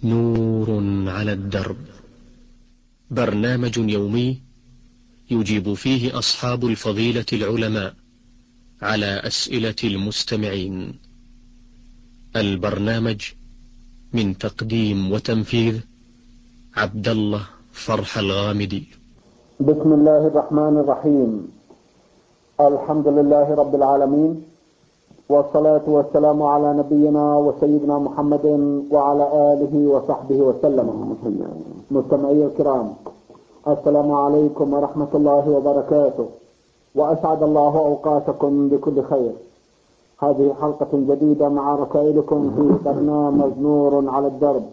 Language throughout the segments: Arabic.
نور على الدرب، برنامج يومي يجيب فيه أصحاب الفضيلة العلماء على أسئلة المستمعين. البرنامج من تقديم وتنفيذ عبد الله فرح الغامدي. بسم الله الرحمن الرحيم. الحمد لله رب العالمين، والصلاة والسلام على نبينا وسيدنا محمد وعلى آله وصحبه وسلم. مستمعي الكرام، السلام عليكم ورحمة الله وبركاته، وأسعد الله أوقاتكم بكل خير. هذه حلقة جديدة مع رسائلكم في برنامج نور على الدرب.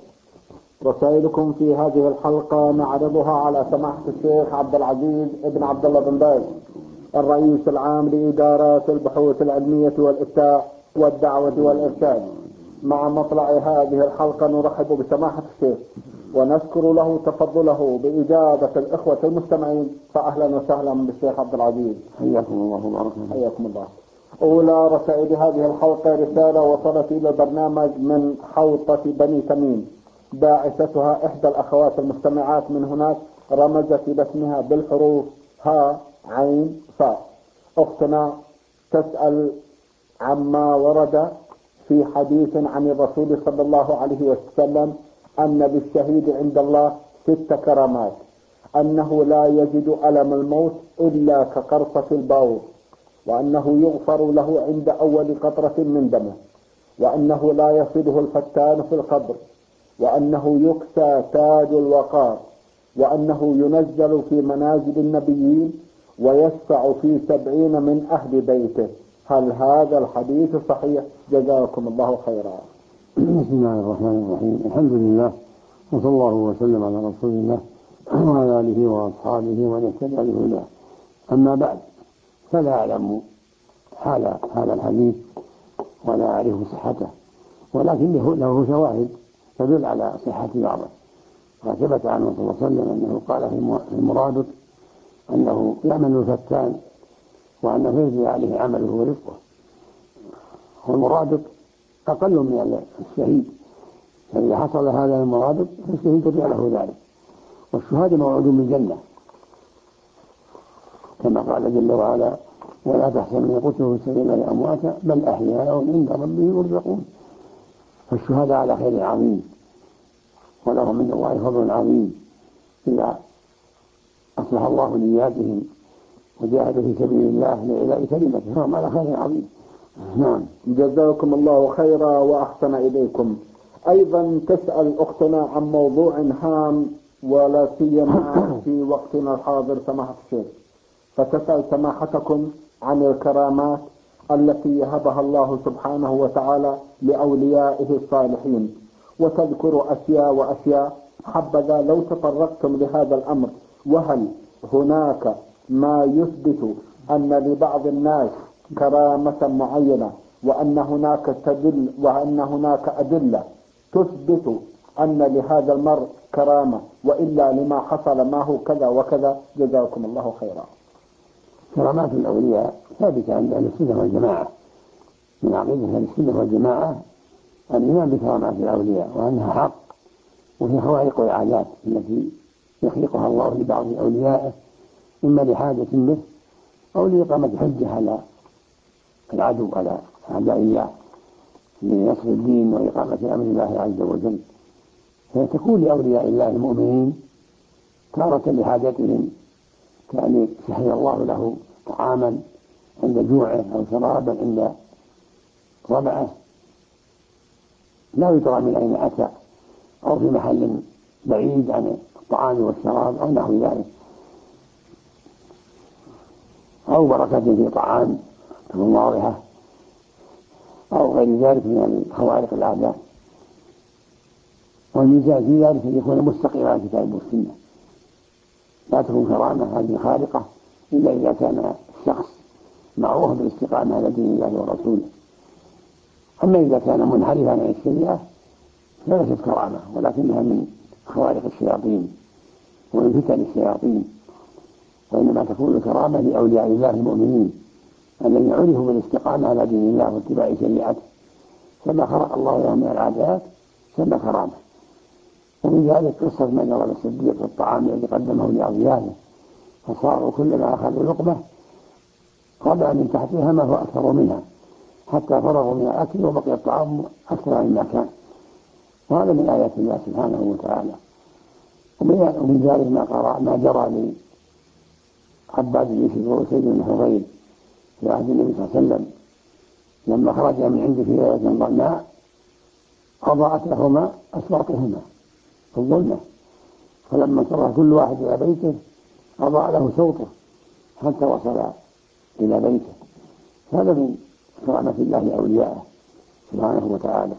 رسائلكم في هذه الحلقة نعرضها على سماحة الشيخ عبد العزيز ابن عبد الله بن باز، الرئيس العام لإدارات البحوث العلمية والإفتاء والدعوة والإرشاد. مع مطلع هذه الحلقة نرحب بسماحة الشيخ ونشكر له تفضله بإجابة الإخوة المستمعين. فأهلا وسهلا بالشيخ عبد العزيز، حياكم الله وبارك فيكم. حياكم الله. أولى رسائل هذه الحلقة رسالة وصلت إلى البرنامج من حوطة بني تميم، باعثتها إحدى الأخوات المستمعات من هناك، رمزت باسمها بالحروف ها عين فاء. أختنا تسأل عما ورد في حديث عن الرسول صلى الله عليه وسلم أن للشهيد عند الله 6 كرامات: أنه لا يجد ألم الموت إلا كقرصة البول، وأنه يغفر له عند أول قطرة من دمه، وأنه لا يصده الفتان في القبر، وأنه يكسى تاج الوقار، وأنه ينزل في منازل النبيين ويشفع في 70 من أهل بيته. هل هذا الحديث صحيح؟ جزاكم الله خيرا. بسم الله الرحمن الرحيم. الحمد لله، وصلى الله وسلم على رسول الله وعلى آله وأصحابه ومن اهتدى بهداه. أما بعد، فلا أعلم حال هذا الحديث ولا أعرف صحته، ولكن له شواهد تدل على صحة بعضه. وثبت عنه صلى الله عليه وسلم أنه قال في المرابط أنه يعمل الفتان وأنه يجري عليه عمله ورزقه. والمرابط أقل من الشهيد، فإذا حصل هذا المرابط فالشهيد يطيع له ذلك. والشهادة موعود بالجنة كما قال جل وعلا: ولا تحسبن قتلوا في سبيل الله أمواتا بل أحياء عند ربهم يرزقون. فالشهادة على خير عظيم، ولهم من الله فضل عظيم إذا أصلح الله نياتهم وجاهدوا في سبيل الله لإعلاء كلمته، فهم على خير عظيم. نعم. جزاكم الله خيرا وأحسن إليكم. أيضا تسأل أختنا عن موضوع هام ولا سيما في وقتنا الحاضر سماحة الشيخ، فتسأل سماحتكم عن الكرامات التي يهبها الله سبحانه وتعالى لأوليائه الصالحين، وتذكر أشياء وأشياء. حبذا لو تطرقتم لهذا الأمر، وهل هناك ما يثبت أن لبعض الناس كرامة معينة، وأن هناك أدلة تثبت أن لهذا المرء كرامة، وإلا لما حصل ما هو كذا وكذا. جزاكم الله خيرا. كرامات الأولياء ثابتة عند أهل السنة والجماعة، من عقيدة أهل السنة والجماعة الإيمان بكرامات الأولياء وأنها حق، وهي خوارق العادات التي يخلقها الله لبعض أوليائه، إما لحاجة به أو لإقامة حجة على العدو، على أعداء الله، لنصر الدين وإقامة أمر الله عز وجل. فتكون لأولياء الله المؤمنين تارة لحاجتهم، كأن يحيي الله له طعاما عند جوعه أو شرابا عند ظمأه لا يدرى من أين أتى، أو في محل بعيد عن الطعام والشراب أو نحو ذلك، أو بركة في طعام تكون واضحة، أو غير ذلك من خوارق العادات. والميزان في ذلك أن يكون مستقيم على الكتاب والسنة، لا تكون كرامة هذه خارقة إلا إذا كان الشخص معروف بالاستقامة على دين الله ورسوله. أما إذا كان منحرفا عن الشريعة فليست كرامة، ولكنها من خوارق الشياطين ومن فتن الشياطين. وإنما تكون الكرامة لأولياء الله المؤمنين الذين عرفوا بالاستقامة على دين الله واتباع شريعته، فما خلق الله لهم من العادات سمى كرامة. ومن ذلك قصة من جرى الصديق في الطعام الذي قدمه لأضيافه، فصاروا كلما أخذوا لقمة طبعا من تحتها ما هو أكثر منها حتى فرغوا من الأكل وبقي الطعام أكثر مما كان. وهذا من آيات الله سبحانه وتعالى. ومن ذلك ما جرى لعباد بن يوسف وأسيد بن حضير في عهد النبي صلى الله عليه وسلم لما خرج من عنده في ليلة ظلماء أضاءت لهما أسواقهما في الظلمة، فلما انصرف كل واحد إلى بيته أضاء له صوته حتى وصل إلى بيته. هذا من كرامة الله أولياءه سبحانه وتعالى.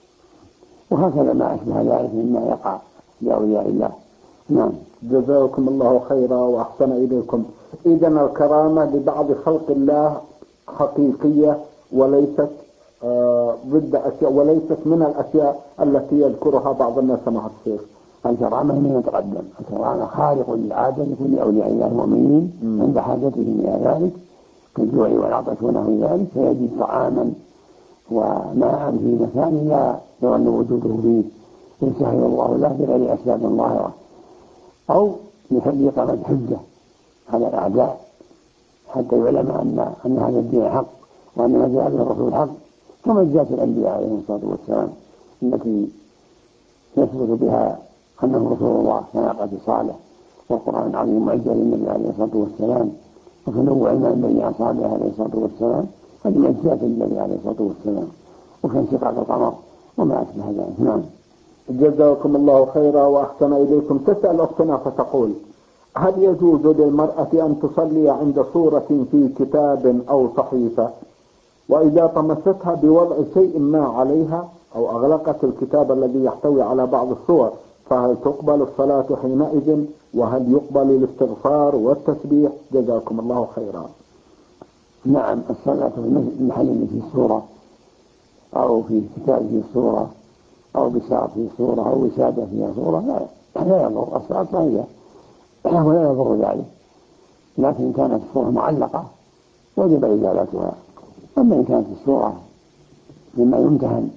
وهكذا ما أشبه ذلك مما يقع لأولياء الله. نعم. جزاكم الله خيرا وأحسن إليكم. إذن الكرامة لبعض خلق الله حقيقية وليست ضد أشياء، وليست من الأشياء التي يذكرها بعض الناس سماحة الشيخ. الكرامة من يتقدم، الكرامة خارق للعادة لكل أولياء الله المؤمنين عند حاجتهم إلى ذلك كالجوع والعطش ونحو ذلك، فيجد طعاما وماء في مكان لا يظن وجوده فيه يسهل الله له بغير أسباب ظاهرة، أو يخلي إقامة حجة على الأعداء حتى يعلم أن هذا الدين حق وأن ما جاء به الرسول حق، كما جاءت الأنبياء عليهم الصلاة والسلام التي يثبت بها أنه رسول الله كناقة صالح، والقرآن العظيم معجزة للنبي عليه الصلاة والسلام، وتنوع الماء بين أصحابه عليه الصلاة والسلام هذه معجزات للنبي عليه الصلاة والسلام، وكانشقاق القمر وما أشبه ذلك. نعم. جزاكم الله خيرا وأحسن إليكم. تسأل أختنا فتقول: هل يجوز للمرأة أن تصلي عند صورة في كتاب أو صحيفة، وإذا طمستها بوضع شيء ما عليها أو أغلقت الكتاب الذي يحتوي على بعض الصور، فهل تقبل الصلاة حينئذ، وهل يقبل الاستغفار والتسبيح؟ جزاكم الله خيرا. نعم، الصلاة في المحل فيه صورة أو في كتاب فيه صورة أو بساط فيه صورة أو وسادة فيها صورة لا يضر، الصلاة صحيحة ولا يضر ذلك، لكن كانت الصورة معلقة وجب إزالتها. أما إن كانت الصورة مما يمتهن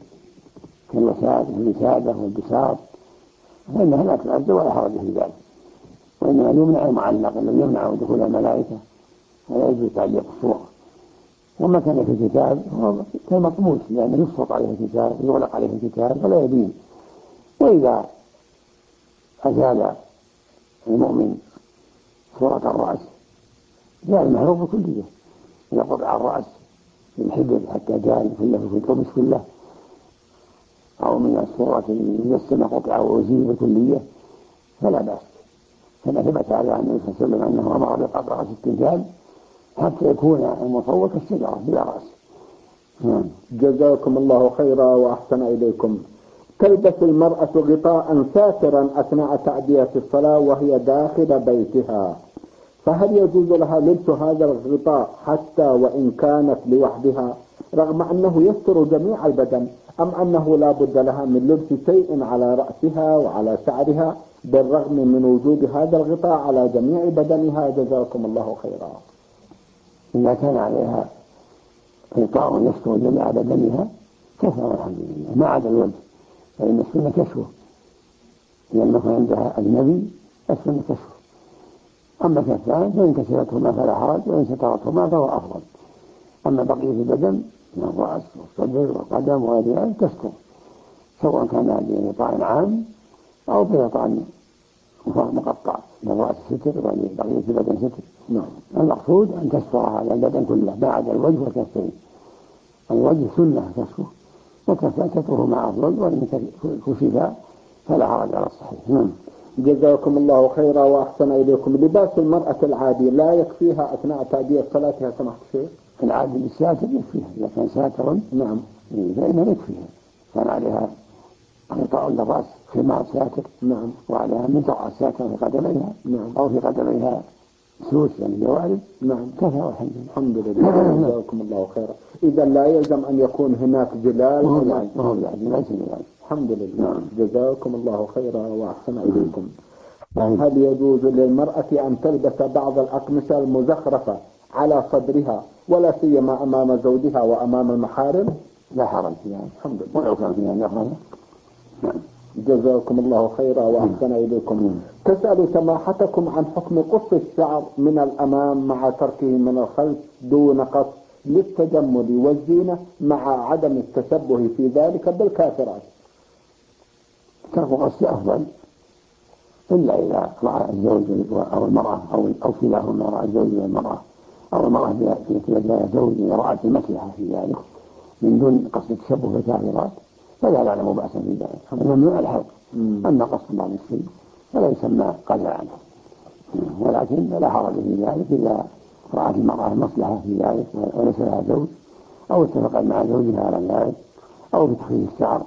كالوسادة والبساط فإنها لا تعد ولا حرج في ذلك، وإنما يمنع المعلق الذي يمنع دخول الملائكة ولا يجوز تعليق الصورة. وما كان في الكتاب هو كالمطموس لأنه يسقط عليه الكتاب يغلق عليه الكتاب ولا يبين. وإذا أزال المؤمن صورة الرأس جاء المحروم كله، إذا قطع الرأس بالحبر حتى جاء كله في القمص كله، أو من الصورة المجسمة قطع وأزيل بالكلية فلا بأس، كما ثبت على النبي صلى الله عليه وسلم أنه أمر بقطع رأس التمثال حتى يكون المصور كالشجرة بلا رأس. جزاكم الله خيرا وأحسن إليكم. تلبس المرأة غطاء ساترا أثناء تأدية الصلاة وهي داخل بيتها، فهل يجوز لها لبس هذا الغطاء حتى وإن كانت لوحدها رغم أنه يستر جميع البدن، أم أنه لا بد لها من لبس شيء على رأسها وعلى شعرها بالرغم من وجود هذا الغطاء على جميع بدنها؟ جزاكم الله خيرا. إذا كان عليها غطاء يستر جميع بدنها كفى والحمد لله، ما عدا الوجه فإن السنة كشفه، لأنه عندها أجنبي السنة كشفه. أما كفان فإن كشفتهما فلا حرج، وإن سترتهما فهو أفضل. أما بقية البدن من الرأس والصدر والقدم وغير ذلك تستر، سواء كان بغطاء عام أو بغطاء مقطع للرأس ستر ولبقية البدن ستر. المقصود أن تستر هذا البدن كله ما عدا الوجه والكفين. الوجه سنة كشفه، وكفان سترهما أفضل، وإن كشفا فلا حرج على الصحيح. جزاكم الله خيرا وأحسن إليكم. لباس المرأة العادي لا يكفيها أثناء تأدية صلاتها سماحة الشيخ؟ العادي بالساتر يكفيها، إذا كان ساترا نعم فإنه يكفيها. كان عليها غطاء للرأس خمار ساتر، نعم، وعليها منطقة ساتر في قدميها، نعم، أو في قدميها سوس يعني جوارب، نعم، كفى والحمد لله. الحمد لله. جزاكم الله خيرا. إذا لا يلزم أن يكون هناك جلال وهو لا جلال. الحمد لله. جزاكم الله خيرا وأحسن إليكم. هل يجوز للمرأة أن تلبس بعض الأقمصة المزخرفة على صدرها ولا سيما أمام زوجها وأمام المحارم؟ لا حرج فيها، الحمد لله. ولو كان فيها زخرفة. جزاكم الله خيرا وأحسن إليكم. تسأل سماحتكم عن حكم قص الشعر من الأمام مع تركه من الخلف دون قص للتجمل والزينة مع عدم التشبه في ذلك بالكافرات. ترك قص أفضل، إلا إذا رأى الزوج أو المرأة أو كلاهما رأى الزوج والمرأة أو المرأة في وجهها زوج رأت المصلحة في ذلك من دون قصد التشبه بالكافرات فلا نعلم بأسا في ذلك، ممنوع الحلق. أما قصد بعض الشيء فلا يسمى قلع عنه، ولكن لا حرج في ذلك إذا رأت المرأة المصلحة في ذلك وليس لها زوج أو اتفقت مع زوجها على ذلك أو بتخفيف الشعر.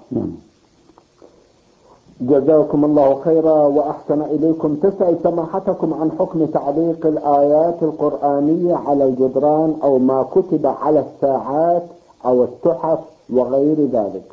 جزاكم الله خيرا وأحسن إليكم. تسأل سماحتكم عن حكم تعليق الآيات القرآنية على الجدران أو ما كتب على الساعات أو التحف وغير ذلك.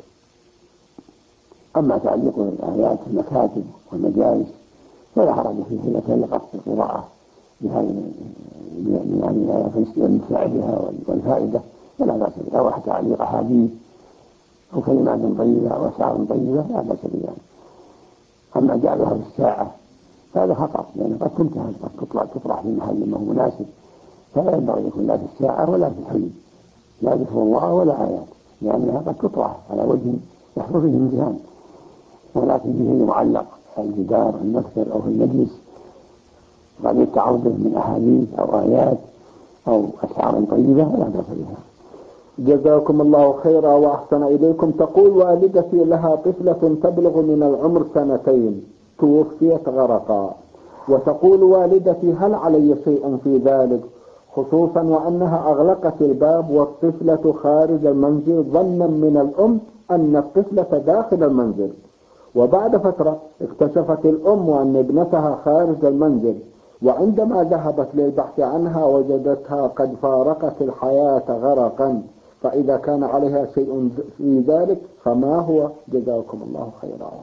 أما تعليق الآيات في المكاتب والمجالس فلا حرج فيه إذا كان لقصد القراءة بهذه الآيات ونفعها والفائدة فلا بأس بها، أو تعليق أحاديث أو كلمات طيبة أو أشعار طيبة لا بأس بها. أما جعلها في الساعة فهذا خطأ، لأنه قد تنتهي قد تطرح في محل ما هو مناسب، فلا ينبغي يكون لا في الساعة ولا في الحلم لا ذكر الله ولا آيات، لأنها قد تطرح على وجه يحصل فيه امتهان، ولكن به معلق على الجدار المكتب أو في المجلس قد يتعوذ من أحاديث أو آيات أو أشعار طيبة لا بأس بها. جزاكم الله خيرا وأحسن إليكم. تقول والدتي لها طفلة تبلغ من العمر 2 توفيت غرقا، وتقول والدتي هل علي شيء في ذلك، خصوصا وأنها أغلقت الباب والطفلة خارج المنزل ظنا من الأم أن الطفلة داخل المنزل، وبعد فترة اكتشفت الأم أن ابنتها خارج المنزل، وعندما ذهبت للبحث عنها وجدتها قد فارقت الحياة غرقا، فإذا كان عليها شيء في ذلك فما هو؟ جزاكم الله خيرا.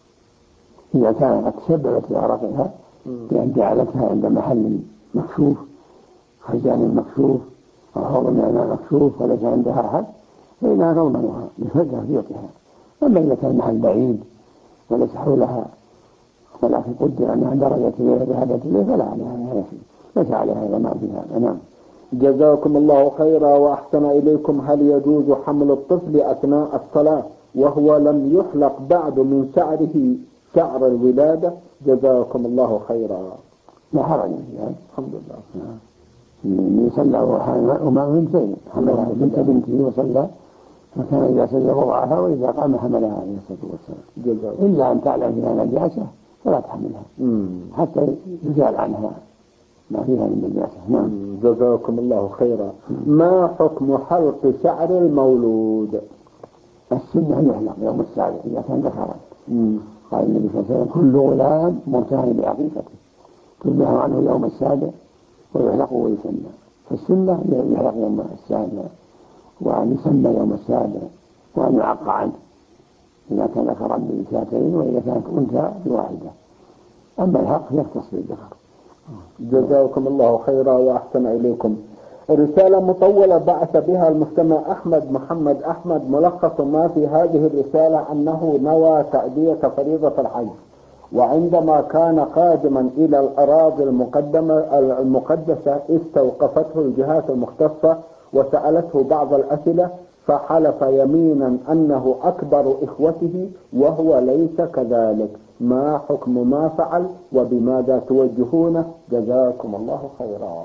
إذا كانت تسببت في غرقها بأن جعلتها عند محل مكشوف، خزان مكشوف أو حوض من الماء مكشوف وليس عندها أحد فإنها تضمنها بفجأة في وقتها. أما إذا كان محل بعيد وليس حولها ولكن قدر أنها درجة إليه ذهبت إليه فلا عليها هذا شيء، ليس عليها ضمان في هذا. نعم. جزاكم الله خيرا وأحسن إليكم. هل يجوز حمل الطفل أثناء الصلاة وهو لم يحلق بعد من شعره شعر الولادة؟ جزاكم الله خيرا. لا حرج في هذا، الحمد لله. يصلى وما من شيء، حملها بنت بنته وصلى، فكان إذا سجد وضعها وإذا قام حملها عليه الصلاة والسلام، إلا أن تعلم فيها نجاسة فلا تحملها حتى يزال عنها ما فيها من نجاسة. نعم. جزاكم الله خيرا. ما حكم حلق شعر المولود؟ السنة أن يحلق يوم السابع إذا كان ذكرا. قال النبي صلى الله عليه وسلم كل غلام مرتهن بعقيقته تذبح عنه يوم السابع ويحلق ويسمى، فالسنة يحلق يوم السابع وأن يسمى يوم السابع وأن يعق عنه إذا كان ذكرا بشاتين وإذا كانت أنثى بواحدة. أما الحق يختص بالذكر. جزاكم الله خيرا وأحسن إليكم. رسالة مطولة بعث بها المستمع أحمد محمد أحمد، ملخص ما في هذه الرسالة أنه نوى تأدية فريضة الحج، وعندما كان قادما إلى الأراضي المقدسة استوقفته الجهات المختصة وسألته بعض الأسئلة، فحلف يمينا أنه أكبر إخوته وهو ليس كذلك. ما حكم ما فعل وبماذا توجهونه؟ جزاكم الله خيرا.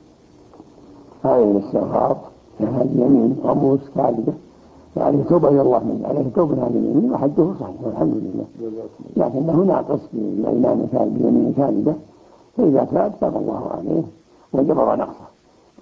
هذه الاستغفار هذه يمين غموس كاذبة، عليه توبة إلى الله منه، عليه توبة هذه اليمين وحده صحيح والحمد لله، لكنه ناقص بيمين كاذبة، فإذا تاب تاب الله عليه وجبر نقصه.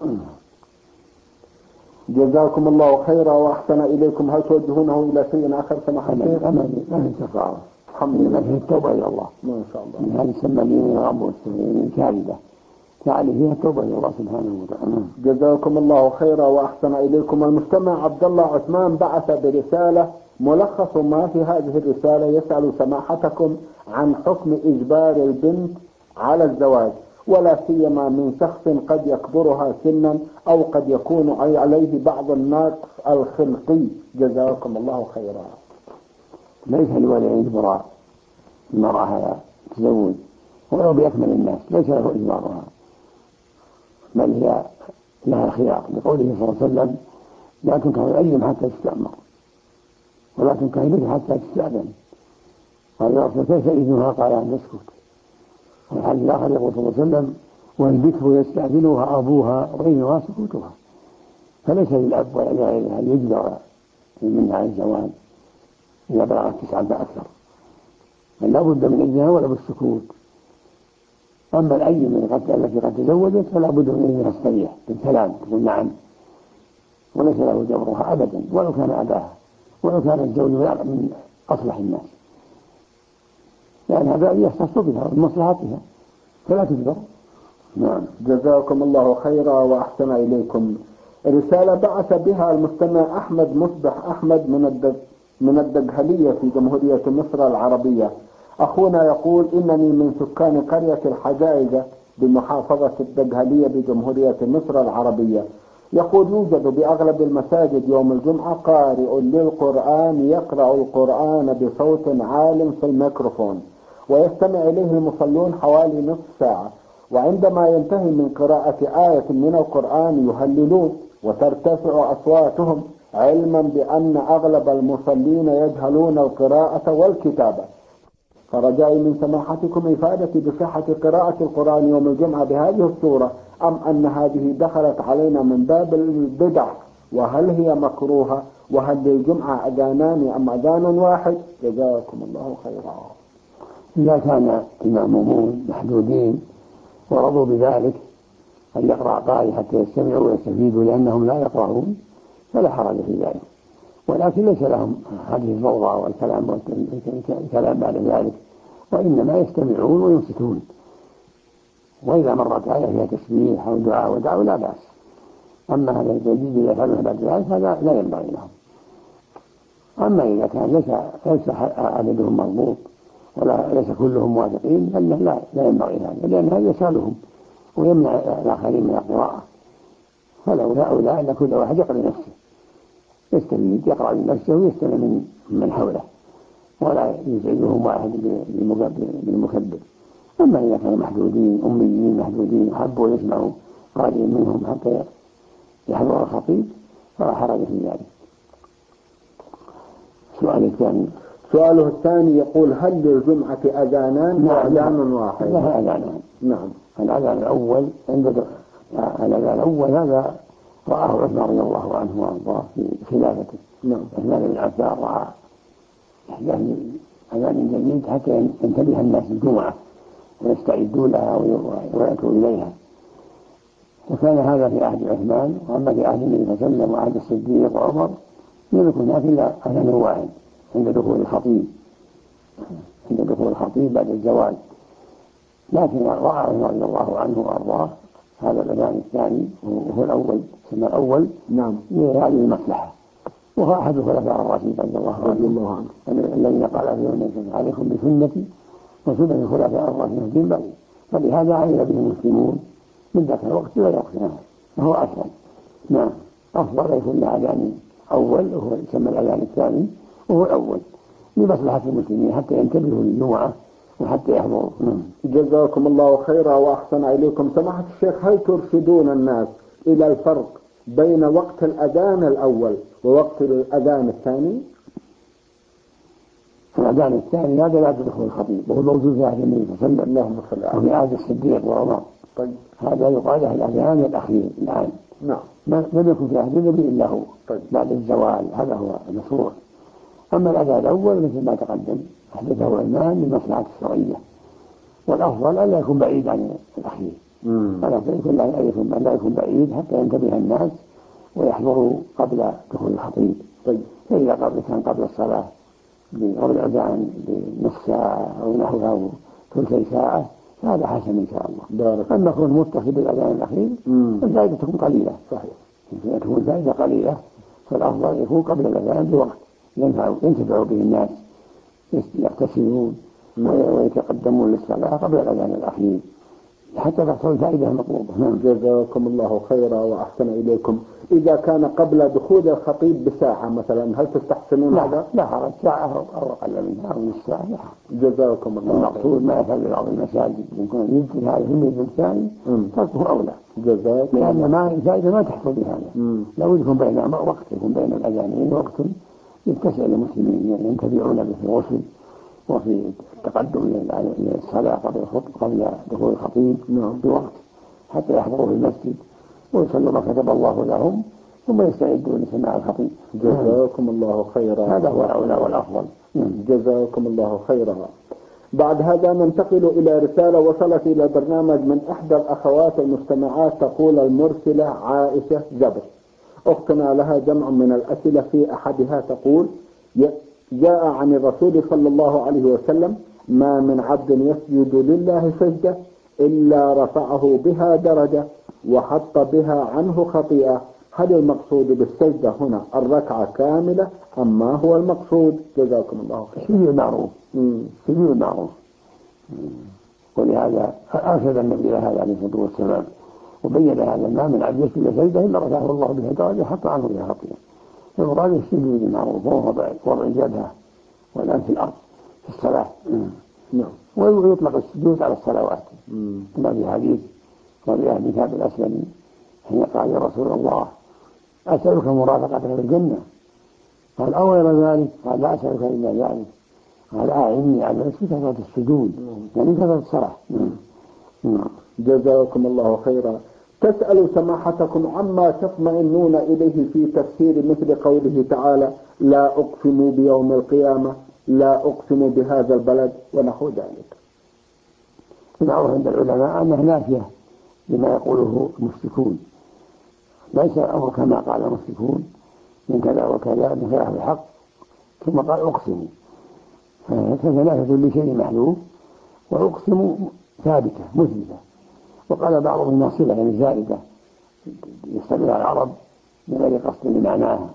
جزاكم الله خيرا وأحسن إليكم. هل توجهونه إلى شيء آخر سماحة الشيخ؟ ما في استغفار، الحمد لله، فيه التوبة إلى الله ما شاء الله. من هذه السمة يمين غموس يمين كاذبة فعليه فيها التوبة إلى الله سبحانه وتعالى. جزاكم الله خيرا وأحسن إليكم. المستمع عبد الله عثمان بعث برسالة، ملخص ما في هذه الرسالة يسأل سماحتكم عن حكم إجبار البنت على الزواج، ولا سيما من شخص قد يكبرها سنا أو قد يكون عليه بعض النقص الخلقي. جزاكم الله خيرا. ليس لولي أن يجبر المرأة على التزوج ولو بأكمل الناس، ليس له إجبارها، بل هي لها خيار، لقوله صلى الله عليه وسلم: لا تنكح الأيم حتى تستأمر ولا تنكح البكر حتى تستأذن. قال يا رسول كيف إذنها؟ قال أن تسكت. والحديث الآخر يقول صلى الله عليه وسلم: والبكر يستأذنها أبوها وإذنها سكوتها. فليس للأب ولا لغيرها أن يجبر منها على الزواج إذا بلغت 9 فأكثر، بل لا بد من إذنها ولا بالسكوت. أما الأيم التي قد تزوجت فلا بد من إذنها الصريح بالكلام، تقول نعم، وليس له جبرها أبدا ولو كان أباها، ولو كان الزوج من أصلح الناس، لأن هذا يختص بها ومصلحتها فلا تجبر. نعم. جزاكم الله خيرا وأحسن إليكم. رسالة بعث بها المستمع أحمد مصبح أحمد من الدقهلية في جمهورية مصر العربية. أخونا يقول: إنني من سكان قرية الحجائزة بمحافظة الدقهلية بجمهورية مصر العربية. يقول: يوجد بأغلب المساجد يوم الجمعة قارئ للقرآن يقرأ القرآن بصوت عال في الميكروفون، ويستمع إليه المصلون حوالي نصف ساعة، وعندما ينتهي من قراءة آية من القرآن يهللون وترتفع أصواتهم، علما بأن أغلب المصلين يجهلون القراءة والكتابة. فرجائي من سماحتكم إفادتي بصحة قراءة القرآن يوم الجمعة بهذه الصورة، أم أن هذه دخلت علينا من باب البدع، وهل هي مكروهة، وهل للجمعة أذانان أم أذان واحد؟ جزاكم الله خيرا. إذا كان المأمومون محدودين ورضوا بذلك أن يقرأ قارئ حتى يستمعوا ويستفيدوا لأنهم لا يقرؤون فلا حرج في ذلك، ولكن ليس لهم هذه الفوضى والكلام بعد ذلك، وإنما يستمعون وينصتون، وإذا مرت آية فيها تسبيح أو دعاء ودعوا لا بأس. أما هذا الجديد إذا فعلوا بعد ذلك هذا لا ينبغي لهم. أما إذا كان ليس عددهم مضبوط ولا ليس كلهم موافقين فإنه لا ينبغي هذا، لأن هذا يسألهم ويمنع الآخرين من القراءة. فلولا أولى أن كل واحد يقرأ لنفسه، يستفيد يقرأ لنفسه ويستمع من حوله، ولا يزعجهم واحد بالمكبر. أما إذا كانوا محدودين أميين محدودين حبوا يسمعوا قارئ منهم حتى يحضر الخطيب فلا حرج في ذلك. سؤاله الثاني يقول: هل للجمعة أذانان وأذان واحد؟ لها أذانان. نعم. الأذان الأول الأذان الأول هذا رآه عثمان رضي الله عنه وأرضاه في خلافته. نعم. عثمان بن عفان رأى إحداث أذان جديد حتى ينتبه الناس الجمعة ويستعدوا لها ويأتوا إليها، وكان هذا في عهد عثمان. وأما في عهد النبي صلى الله عليه وسلم وعهد الصديق وعمر لم يكن هناك إلا أذان واحد عند دخول الخطيب بعد الزواج. لكن رأى عمر رضي الله عنه وأرضاه هذا الأذان الثاني وهو الأول سمى الأول. نعم. لهذه المصلحة، وهو أحد الخلفاء الراشدين رضي الله عنه الذين قال فيهم: عليكم بسنتي وسنة الخلفاء الراشدين من بعدي. فلهذا عمل به المسلمون من ذاك الوقت إلى وقتنا، وهو أفضل. نعم. أفضل يكون أذان أول وهو يسمى الأذان الثاني وهو الأول لمصلحة المسلمين حتى ينتبهوا للجمعة وحتى يحضروا. جزاكم الله خيرا وأحسن إليكم. سماحة الشيخ، هل ترشدون الناس إلى الفرق بين وقت الأذان الأول ووقت الأذان الثاني؟ الأذان الثاني هذا لا تدخل الخطيب، وهو موجود في عهد النبي صلى الله عليه وسلم وفي عهد الصديق وعمر. طيب. هذا يقال له الأذان الأخير الآن. نعم. لم يكن في عهد النبي إلا هو. طيب. بعد الزوال هذا هو المشروع. أما الأذان الأول مثل ما تقدم أحدثه عثمان للمصلحة الشرعية، والأفضل ألا يكون بعيد عن الأخير. الأفضل ألا يكون بعيد حتى ينتبه الناس ويحضروا قبل دخول الخطيب. طيب. فإذا كان قبل الصلاة أو الأذان بنصف ساعة أو نحوها أو ثلثي ساعة فهذا حسن إن شاء الله. أما يكون متصل بالأذان الأخير الفائدة تكون قليلة. صحيح. إذا تكون الفائدة قليلة فالأفضل يكون قبل الأذان بوقت ينتفع به الناس، يغتسلون ويتقدمون للصلاة قبل الأذان الأخير حتى تحصل فائدة مطلوبة. جزاكم الله خيرا وأحسن إليكم. إذا كان قبل دخول الخطيب بساعة مثلا هل تستحسنون هذا؟ لا حرج، ساعة أو أقل منها أو نصف ساعة لا حرج. جزاكم الله خير. المقصود ما يفعل بعض المساجد يمكن يجزي هذا في المسجد الثاني تركه أولى، جزاكم لأن ما الفائدة ما تحصل بهذا. لو يكون بين وقت يكون بين الأذانين وقت يتسع للمسلمين يعني ينتفعون به في الغسل وفي التقدم إلى الصلاة قبل دخول الخطيب بوقت حتى يحضروا في المسجد ويصلوا ما كتب الله لهم ثم يستعدوا لسماع الخطيب. جزاكم الله خيرا. هذا هو الأولى والأفضل. جزاكم الله خيرا. بعد هذا ننتقل إلى رسالة وصلت إلى برنامج من إحدى الأخوات المستمعات. تقول المرسلة عائشة جبر، أختنا لها جمع من الأسئلة، في أحدها تقول: جاء عن الرسول صلى الله عليه وسلم: ما من عبد يسجد لله سجدة إلا رفعه بها درجة وحط بها عنه خطيئة. هل المقصود بالسجدة هنا الركعة كاملة أم ما هو المقصود؟ جزاكم الله خير. سجود المعروف. سجود المعروف. ولهذا أرشد النبي إلى هذا عليه الصلاة والسلام وبين هذا: ما من عبد يسجد سجدة إلا رفعه الله بها درجة وحط عنه بها خطيئة. المراد السجود المعروف وهو وضع الجبهة والأنف في الأرض في الصلاة. ويطلق السجود على الصلوات كما في حديث ربيعة بن كعب الأسلمي حين قال: يا رسول الله أسألك مرافقتك في الجنة؟ قال: أو غير ذلك؟ قال: لا أسألك إلا ذلك. قال: أعني على كثرة السجود يعني كثرة الصلاة. جزاكم الله خيرا. تسأل سماحتكم عما تطمئنون إليه في تفسير مثل قوله تعالى: لا أقسم بيوم القيامة، لا أقسم بهذا البلد، ونحو ذلك. المعروف عند العلماء أنها نافية لما يقوله المشركون، ليس الأمر كما قال المشركون من كذا وكذا من خلاف الحق ثم قال أقسم، فنافية لشيء محذوف، وأقسم ثابتة مثبتة. وقال بعضهم ناصبة يعني زائدة يستمع العرب من غير قصد لمعناها،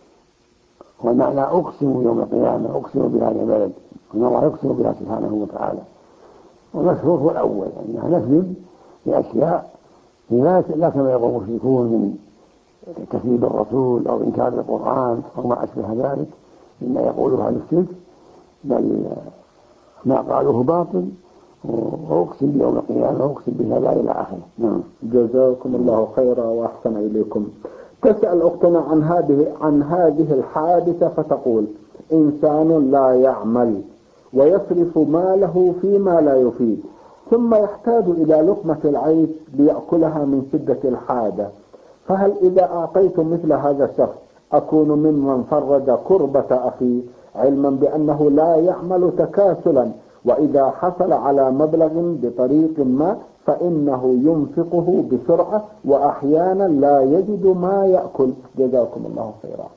والمعنى أقسم يوم القيامة، أقسم بهذا البلد، أن الله يقسم بها سبحانه وتعالى. والمشهور هو الأول أنها نفي لأشياء لا كما يقول المشركون من تكذيب الرسول أو إنكار القرآن أو ما أشبه ذلك مما يقوله أهل الشرك، بل ما قالوه باطل. وأقسم بيوم القيامة وأقسم بهذا إلى آخره. جزاكم الله خيرا وأحسن إليكم. تسأل أختنا عن هذه الحادثة فتقول: إنسان لا يعمل ويصرف ماله فيما لا يفيد، ثم يحتاج إلى لقمة العيش ليأكلها من شدة الحاجة، فهل إذا أعطيت مثل هذا الشخص أكون ممن فرج كربة أخيه، علما بأنه لا يعمل تكاسلا، وإذا حصل على مبلغ بطريق ما فإنه ينفقه بسرعة وأحيانا لا يجد ما يأكل؟ جزاكم الله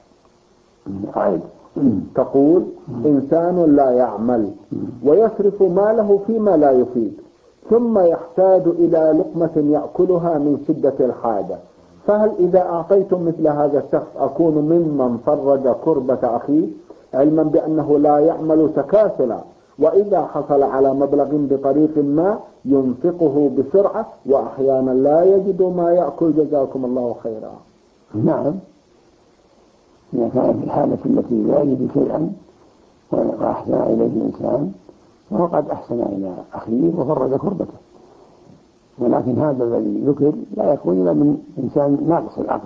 خيرا. تقول: إنسان لا يعمل ويصرف ماله فيما لا يفيد، ثم يحتاج إلى لقمة يأكلها من شدة الحاجة، فهل إذا أعطيتم مثل هذا الشخص أكون ممن فرج كربة أخيه، علما بأنه لا يعمل تكاسلا، وإذا حصل على مبلغ بطريق ما ينفقه بسرعة وأحيانا لا يجد ما يأكل؟ جزاكم الله خيرا. نعم، إذا كان في الحالة التي لا يجد شيئا وأحسن إليه الإنسان فهو قد أحسن إلى أخيه وفرج كربته، ولكن هذا الذي ذكر لا يكون إلا من إنسان ناقص العقل،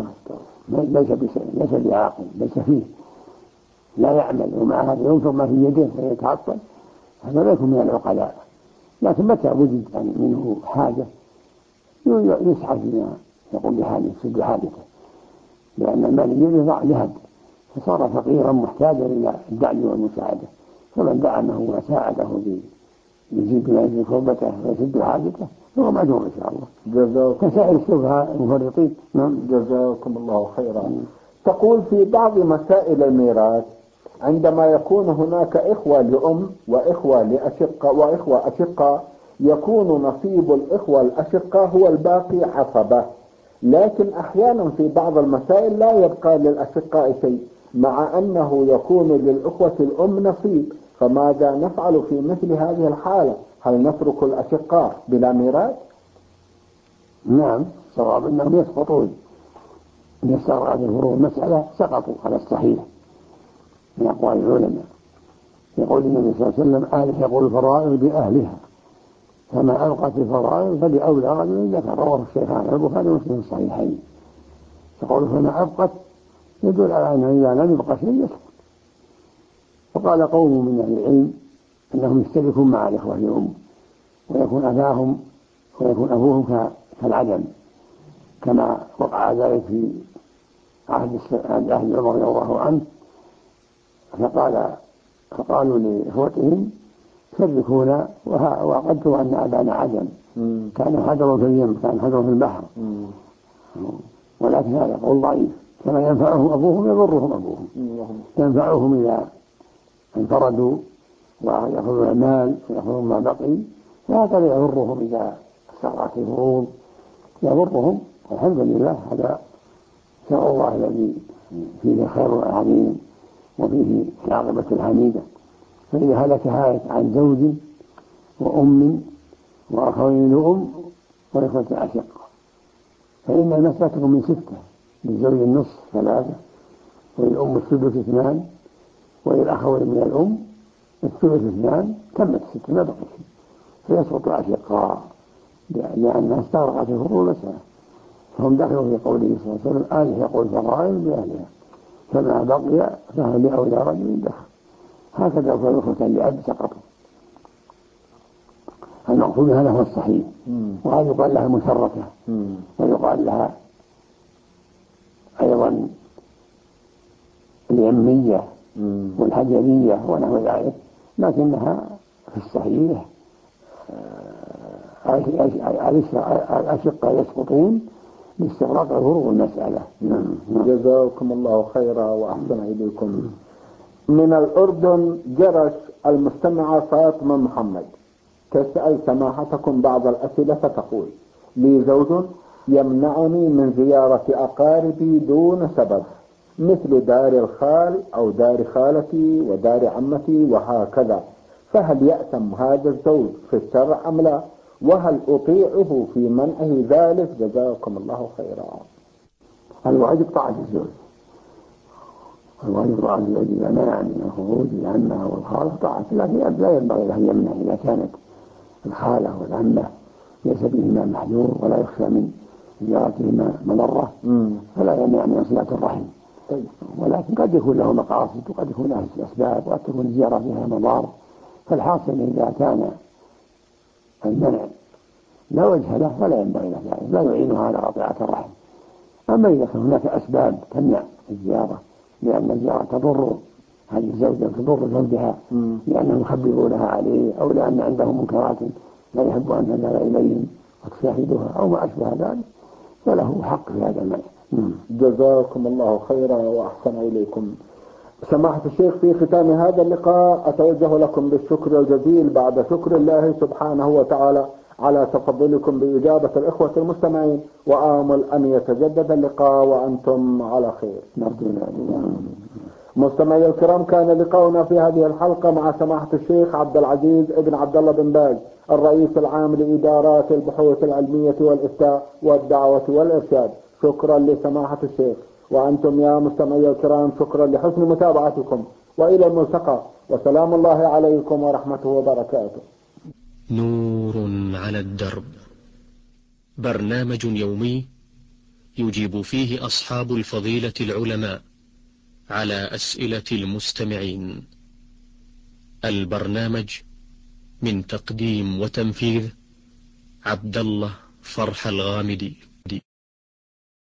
ليس بعاقل، ليس فيه لا يعمل ومع هذا ينفق ما في يده ويتعطل، هذا لا يكون من العقلاء. لكن متى وجد منه حاجة يسعى فيما يقوم بحاجة يسد حاجته، لأن المال ذهب فصار فقيرا محتاجا إلى الدعم والمساعدة، فمن دعمه وساعده يزيد ما يزيد كربته ويسد حاجته هو مأجور إن شاء الله كسائر السفهاء المفرطين. جزاكم الله خيرا. تقول: في بعض مسائل الميراث عندما يكون هناك إخوة لأم وإخوة أشقاء يكون نصيب الإخوة الأشقاء هو الباقي عصبة، لكن أحيانا في بعض المسائل لا يبقى للأشقاء شيء مع أنه يكون للإخوة الأم نصيب، فماذا نفعل في مثل هذه الحالة؟ هل نترك الأشقاء بلا ميراث؟ نعم، صواب أنهم يسقطون إذا استغرقت الفروع المسألة سقطوا على الصحيح من أقوال العلماء. يقول النبي صلى الله عليه وسلم: آلح يقول الفرائض بأهلها، فما أبقت الفرائض فلأولى رجل ذكر. رواه الشيخان البخاري ومسلم في الصحيحين. يقول: فما أبقت يدل على أنه إذا لم يبقى شيء يسقط. وقال قوم من أهل العلم أنهم يشتركون مع الإخوة في الأم، ويكون أبوهم كالعدم، كما وقع ذلك في عهد عمر رضي الله عنه. فقالوا لإخوتهم: شركونا وقدت أن أبانا عدم، كان حجر في اليم، كان حجر في البحر. ولكن هذا قول ضعيف. كما ينفعهم أبوهم يضرهم أبوهم، ينفعهم إذا انفردوا ويأخذون المال ويأخذون ما بقي، وهكذا يضرهم إذا استغرقت الفروض، يضرهم. الحمد لله، هذا شرع الله الذي فيه خير عظيم وفيه العاقبة الحميدة. فإذا هلك هالك عن زوج وأم وأخوين لأم وإخوة أشقة، فإن المسألة تكون من 6: للزوج النصف 3، وللأم الثلث 2، وللأخوين من الأم الثلث 2. تمت 6، ما بقي شيء، فيسقط الأشقاء لأنها استغرقت الفروض المسألة. فهم دخلوا في قوله صلى الله عليه وسلم: آلح يقول الفرائض بأهلها، فما بقي فهو لأولى رجل دخل. هكذا يقول الإخوة لأب سقطوا. المقصود هذا هو الصحيح. وهذا يقال لها مشركة، ويقال لها أيضا اليمية والحجرية ونحو ذلك، لكنها في الصحيح الأشقة يسقطون باستغراق الفروع المسألة. جزاكم الله خيرا وأحسن إليكم. من الأردن جرش المستمعة فاطمة محمد تسأل سماحتكم بعض الأسئلة، فتقول: لي زوج يمنعني من زيارة أقاربي دون سبب، مثل دار الخال أو دار خالتي ودار عمتي وهكذا، فهل يأثم هذا الزوج في الشرع أم لا؟ وهل أطيعه في منعه ذلك؟ جزاكم الله خيرا. الواجب طاعة الزوج، الواجب طاعة الزوج إذا منع من الخروج لعمها والخالة طاعة، لكن لا ينبغي له يمنع إذا كانت الخالة والعمة ليس بهما محذور ولا يخشى من زيارتهما مضرة، فلا يمنع من صلة الرحم. ولكن قد يكون له مقاصد وقد يكون له أسباب وقد تكون الزيارة فيها مضار. فالحاصل إذا كان المنع لا وجه له فلا ينبغي له ذلك، لا يعينها على قطيعة الرحم. أما إذا كان هناك أسباب تمنع الزيارة، لأن الزيارة تضر هذه الزوجة تضر زوجها لأنهم يخبرونها عليه، أو لأن عندهم منكرات لا يحب أن تنزل إليهم وتشاهدها أو ما أشبه ذلك، فله حق في هذا المنع. جزاكم الله خيرا وأحسن إليكم. سماحة الشيخ، في ختام هذا اللقاء أتوجه لكم بالشكر الجزيل بعد شكر الله سبحانه وتعالى على تفضلكم بإجابة الإخوة المستمعين، وآمل أن يتجدد اللقاء وأنتم على خير. مستمعي الكرام، كان لقاؤنا في هذه الحلقة مع سماحة الشيخ عبد العزيز ابن عبد الله بن باز، الرئيس العام لإدارات البحوث العلمية والإفتاء والدعوة والإرشاد. شكرا لسماحة الشيخ. وأنتم يا مستمعي الكرام شكرا لحسن متابعتكم، وإلى الملتقى، وسلام الله عليكم ورحمته وبركاته. نور على الدرب، برنامج يومي يجيب فيه أصحاب الفضيلة العلماء على أسئلة المستمعين. البرنامج من تقديم وتنفيذ عبد الله فرح الغامدي.